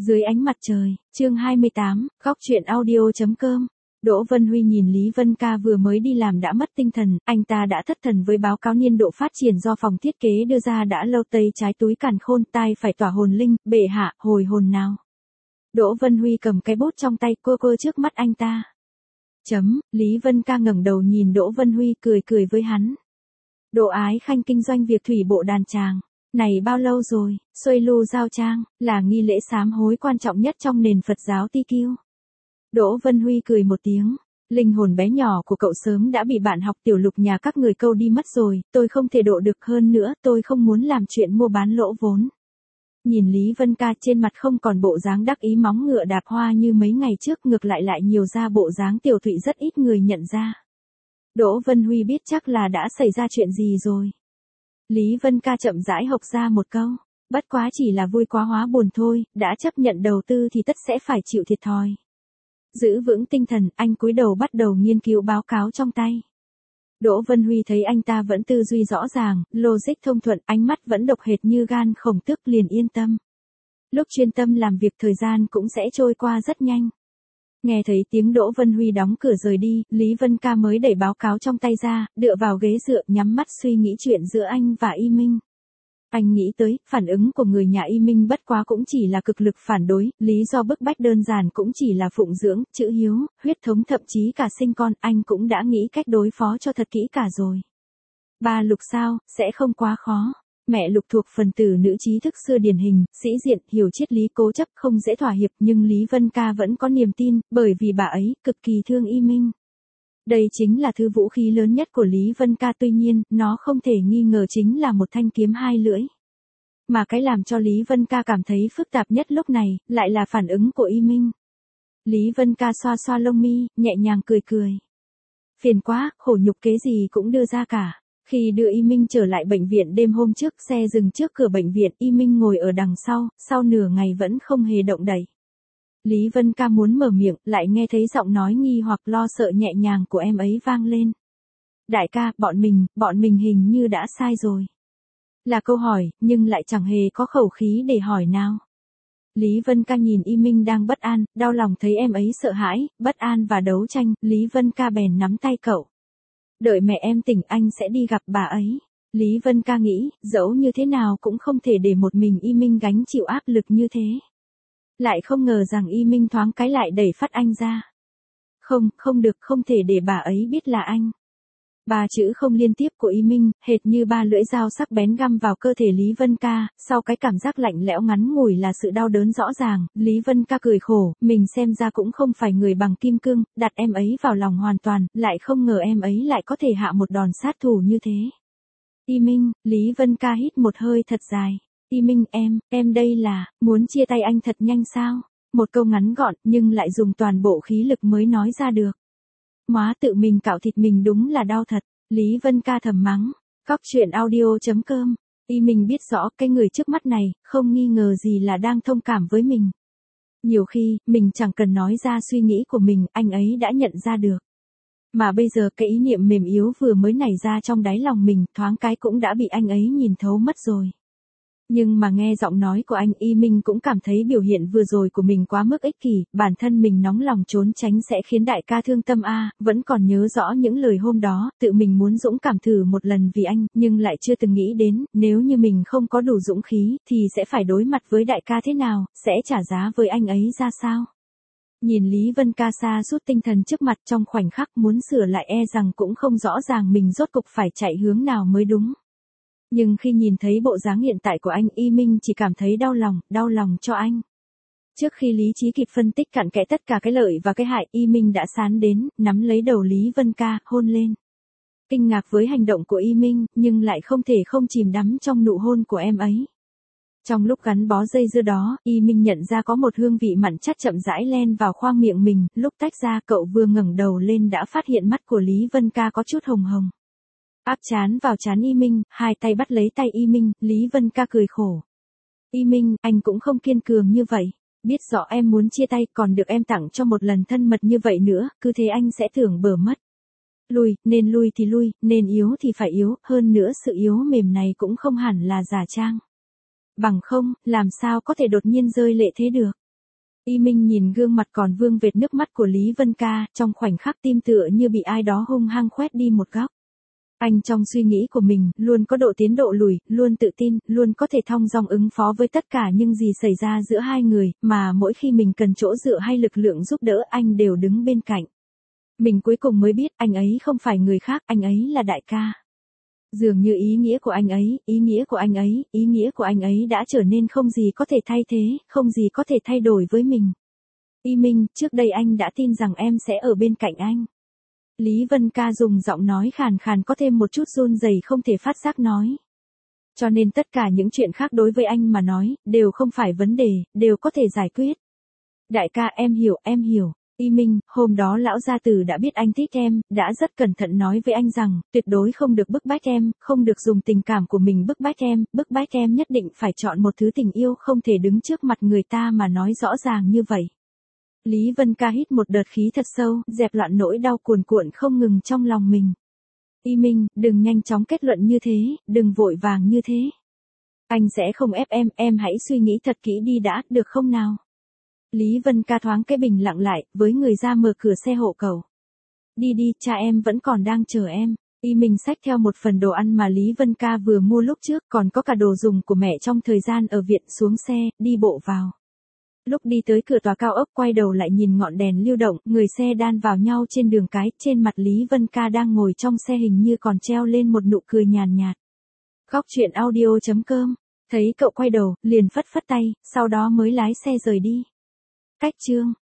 Dưới ánh mặt trời, chương 28, góc truyện audio.com. Đỗ Vân Huy nhìn Lý Vân Ca vừa mới đi làm đã mất tinh thần, anh ta đã thất thần với báo cáo niên độ phát triển do phòng thiết kế đưa ra đã lâu. Tây trái túi càn khôn, tai phải tỏa hồn linh, bệ hạ, hồi hồn nào. Đỗ Vân Huy cầm cái bút trong tay cô trước mắt anh ta. Lý Vân Ca ngẩng đầu nhìn Đỗ Vân Huy cười với hắn. Đỗ Ái Khanh kinh doanh việc thủy bộ đàn tràng. Này bao lâu rồi, xuôi lu giao trang, là nghi lễ sám hối quan trọng nhất trong nền Phật giáo Ti Kiêu. Đỗ Vân Huy cười một tiếng, linh hồn bé nhỏ của cậu sớm đã bị bạn học tiểu Lục nhà các người câu đi mất rồi, tôi không thể độ được hơn nữa, tôi không muốn làm chuyện mua bán lỗ vốn. Nhìn Lý Vân Ca trên mặt không còn bộ dáng đắc ý móng ngựa đạp hoa như mấy ngày trước, ngược lại nhiều ra bộ dáng tiểu thụy rất ít người nhận ra. Đỗ Vân Huy biết chắc là đã xảy ra chuyện gì rồi. Lý Vân Ca chậm rãi hộc ra một câu, bất quá chỉ là vui quá hóa buồn thôi, đã chấp nhận đầu tư thì tất sẽ phải chịu thiệt thòi. Giữ vững tinh thần, anh cúi đầu bắt đầu nghiên cứu báo cáo trong tay. Đỗ Vân Huy thấy anh ta vẫn tư duy rõ ràng, logic thông thuận, ánh mắt vẫn độc hệt như gan khổng tước, liền yên tâm. Lúc chuyên tâm làm việc thời gian cũng sẽ trôi qua rất nhanh. Nghe thấy tiếng Đỗ Vân Huy đóng cửa rời đi, Lý Vân Ca mới đẩy báo cáo trong tay ra, dựa vào ghế dựa, nhắm mắt suy nghĩ chuyện giữa anh và Y Minh. Anh nghĩ tới, phản ứng của người nhà Y Minh bất quá cũng chỉ là cực lực phản đối, lý do bức bách đơn giản cũng chỉ là phụng dưỡng, chữ hiếu, huyết thống, thậm chí cả sinh con, anh cũng đã nghĩ cách đối phó cho thật kỹ cả rồi. Ba Lục sao, sẽ không quá khó. Mẹ Lục thuộc phần tử nữ trí thức xưa điển hình, sĩ diện, hiểu triết lý, cố chấp, không dễ thỏa hiệp, nhưng Lý Vân Ca vẫn có niềm tin, bởi vì bà ấy cực kỳ thương Y Minh. Đây chính là thứ vũ khí lớn nhất của Lý Vân Ca, tuy nhiên, nó không thể nghi ngờ chính là một thanh kiếm hai lưỡi. Mà cái làm cho Lý Vân Ca cảm thấy phức tạp nhất lúc này, lại là phản ứng của Y Minh. Lý Vân Ca xoa xoa lông mi, nhẹ nhàng cười. Phiền quá, khổ nhục kế gì cũng đưa ra cả. Khi đưa Y Minh trở lại bệnh viện đêm hôm trước, xe dừng trước cửa bệnh viện, Y Minh ngồi ở đằng sau nửa ngày vẫn không hề động đậy. Lý Vân Ca muốn mở miệng, lại nghe thấy giọng nói nghi hoặc lo sợ nhẹ nhàng của em ấy vang lên. Đại ca, bọn mình hình như đã sai rồi. Là câu hỏi, nhưng lại chẳng hề có khẩu khí để hỏi nào. Lý Vân Ca nhìn Y Minh đang bất an, đau lòng thấy em ấy sợ hãi, bất an và đấu tranh, Lý Vân Ca bèn nắm tay cậu. Đợi mẹ em tỉnh anh sẽ đi gặp bà ấy. Lý Vân Ca nghĩ, dẫu như thế nào cũng không thể để một mình Y Minh gánh chịu áp lực như thế. Lại không ngờ rằng Y Minh thoáng cái lại đẩy phát anh ra. Không được, không thể để bà ấy biết là anh. Ba chữ không liên tiếp của Y Minh, hệt như ba lưỡi dao sắc bén găm vào cơ thể Lý Vân Ca, sau cái cảm giác lạnh lẽo ngắn ngủi là sự đau đớn rõ ràng, Lý Vân Ca cười khổ, mình xem ra cũng không phải người bằng kim cương, đặt em ấy vào lòng hoàn toàn, lại không ngờ em ấy lại có thể hạ một đòn sát thủ như thế. Y Minh, Lý Vân Ca hít một hơi thật dài. Y Minh, em đây là, muốn chia tay anh thật nhanh sao? Một câu ngắn gọn, nhưng lại dùng toàn bộ khí lực mới nói ra được. Móa tự mình cạo thịt mình đúng là đau thật, Lý Vân Ca thầm mắng. Góc truyện audio.com. Y Minh biết rõ cái người trước mắt này, không nghi ngờ gì là đang thông cảm với mình. Nhiều khi, mình chẳng cần nói ra suy nghĩ của mình, anh ấy đã nhận ra được. Mà bây giờ cái ý niệm mềm yếu vừa mới nảy ra trong đáy lòng mình, thoáng cái cũng đã bị anh ấy nhìn thấu mất rồi. Nhưng mà nghe giọng nói của anh, Y Minh cũng cảm thấy biểu hiện vừa rồi của mình quá mức ích kỷ, bản thân mình nóng lòng trốn tránh sẽ khiến đại ca thương tâm vẫn còn nhớ rõ những lời hôm đó, tự mình muốn dũng cảm thử một lần vì anh, nhưng lại chưa từng nghĩ đến, nếu như mình không có đủ dũng khí, thì sẽ phải đối mặt với đại ca thế nào, sẽ trả giá với anh ấy ra sao. Nhìn Lý Vân Ca sa sút tinh thần trước mặt, trong khoảnh khắc muốn sửa lại e rằng cũng không rõ ràng mình rốt cục phải chạy hướng nào mới đúng. Nhưng khi nhìn thấy bộ dáng hiện tại của anh, Y Minh chỉ cảm thấy đau lòng cho anh. Trước khi lý trí kịp phân tích cặn kẽ tất cả cái lợi và cái hại, Y Minh đã sán đến, nắm lấy đầu Lý Vân Ca, hôn lên. Kinh ngạc với hành động của Y Minh, nhưng lại không thể không chìm đắm trong nụ hôn của em ấy. Trong lúc gắn bó dây dưa đó, Y Minh nhận ra có một hương vị mặn chát chậm rãi len vào khoang miệng mình, lúc tách ra cậu vừa ngẩng đầu lên đã phát hiện mắt của Lý Vân Ca có chút hồng hồng. Áp trán vào trán Y Minh, hai tay bắt lấy tay Y Minh, Lý Vân Ca cười khổ. Y Minh, anh cũng không kiên cường như vậy. Biết rõ em muốn chia tay, còn được em tặng cho một lần thân mật như vậy nữa, cứ thế anh sẽ tưởng bờ mất. Nên lui thì lui, nên yếu thì phải yếu, hơn nữa sự yếu mềm này cũng không hẳn là giả trang. Bằng không, làm sao có thể đột nhiên rơi lệ thế được. Y Minh nhìn gương mặt còn vương vệt nước mắt của Lý Vân Ca, trong khoảnh khắc tim tựa như bị ai đó hung hăng khoét đi một góc. Anh trong suy nghĩ của mình, luôn có độ tiến độ lùi, luôn tự tin, luôn có thể thong dong ứng phó với tất cả những gì xảy ra giữa hai người, mà mỗi khi mình cần chỗ dựa hay lực lượng giúp đỡ anh đều đứng bên cạnh. Mình cuối cùng mới biết anh ấy không phải người khác, anh ấy là đại ca. Dường như ý nghĩa của anh ấy, ý nghĩa của anh ấy, ý nghĩa của anh ấy đã trở nên không gì có thể thay thế, không gì có thể thay đổi với mình. Y Minh, trước đây anh đã tin rằng em sẽ ở bên cạnh anh. Lý Vân Ca dùng giọng nói khàn khàn có thêm một chút run rẩy không thể phát giác nói. Cho nên tất cả những chuyện khác đối với anh mà nói, đều không phải vấn đề, đều có thể giải quyết. Đại ca em hiểu, em hiểu. Y Minh, hôm đó lão gia tử đã biết anh thích em, đã rất cẩn thận nói với anh rằng, tuyệt đối không được bức bách em, không được dùng tình cảm của mình bức bách em nhất định phải chọn một thứ tình yêu không thể đứng trước mặt người ta mà nói rõ ràng như vậy. Lý Vân Ca hít một đợt khí thật sâu, dẹp loạn nỗi đau cuồn cuộn không ngừng trong lòng mình. Y Minh, đừng nhanh chóng kết luận như thế, đừng vội vàng như thế. Anh sẽ không ép em hãy suy nghĩ thật kỹ đi đã, được không nào? Lý Vân Ca thoáng cái bình lặng lại, với người ra mở cửa xe hộ cầu. Đi đi, cha em vẫn còn đang chờ em. Y Minh xách theo một phần đồ ăn mà Lý Vân Ca vừa mua lúc trước, còn có cả đồ dùng của mẹ trong thời gian ở viện, xuống xe, đi bộ vào. Lúc đi tới cửa tòa cao ốc quay đầu lại nhìn ngọn đèn lưu động, người xe đan vào nhau trên đường cái, trên mặt Lý Vân Ca đang ngồi trong xe hình như còn treo lên một nụ cười nhàn nhạt. Góc truyện audio.com, thấy cậu quay đầu, liền phất phất tay, sau đó mới lái xe rời đi. Cách chương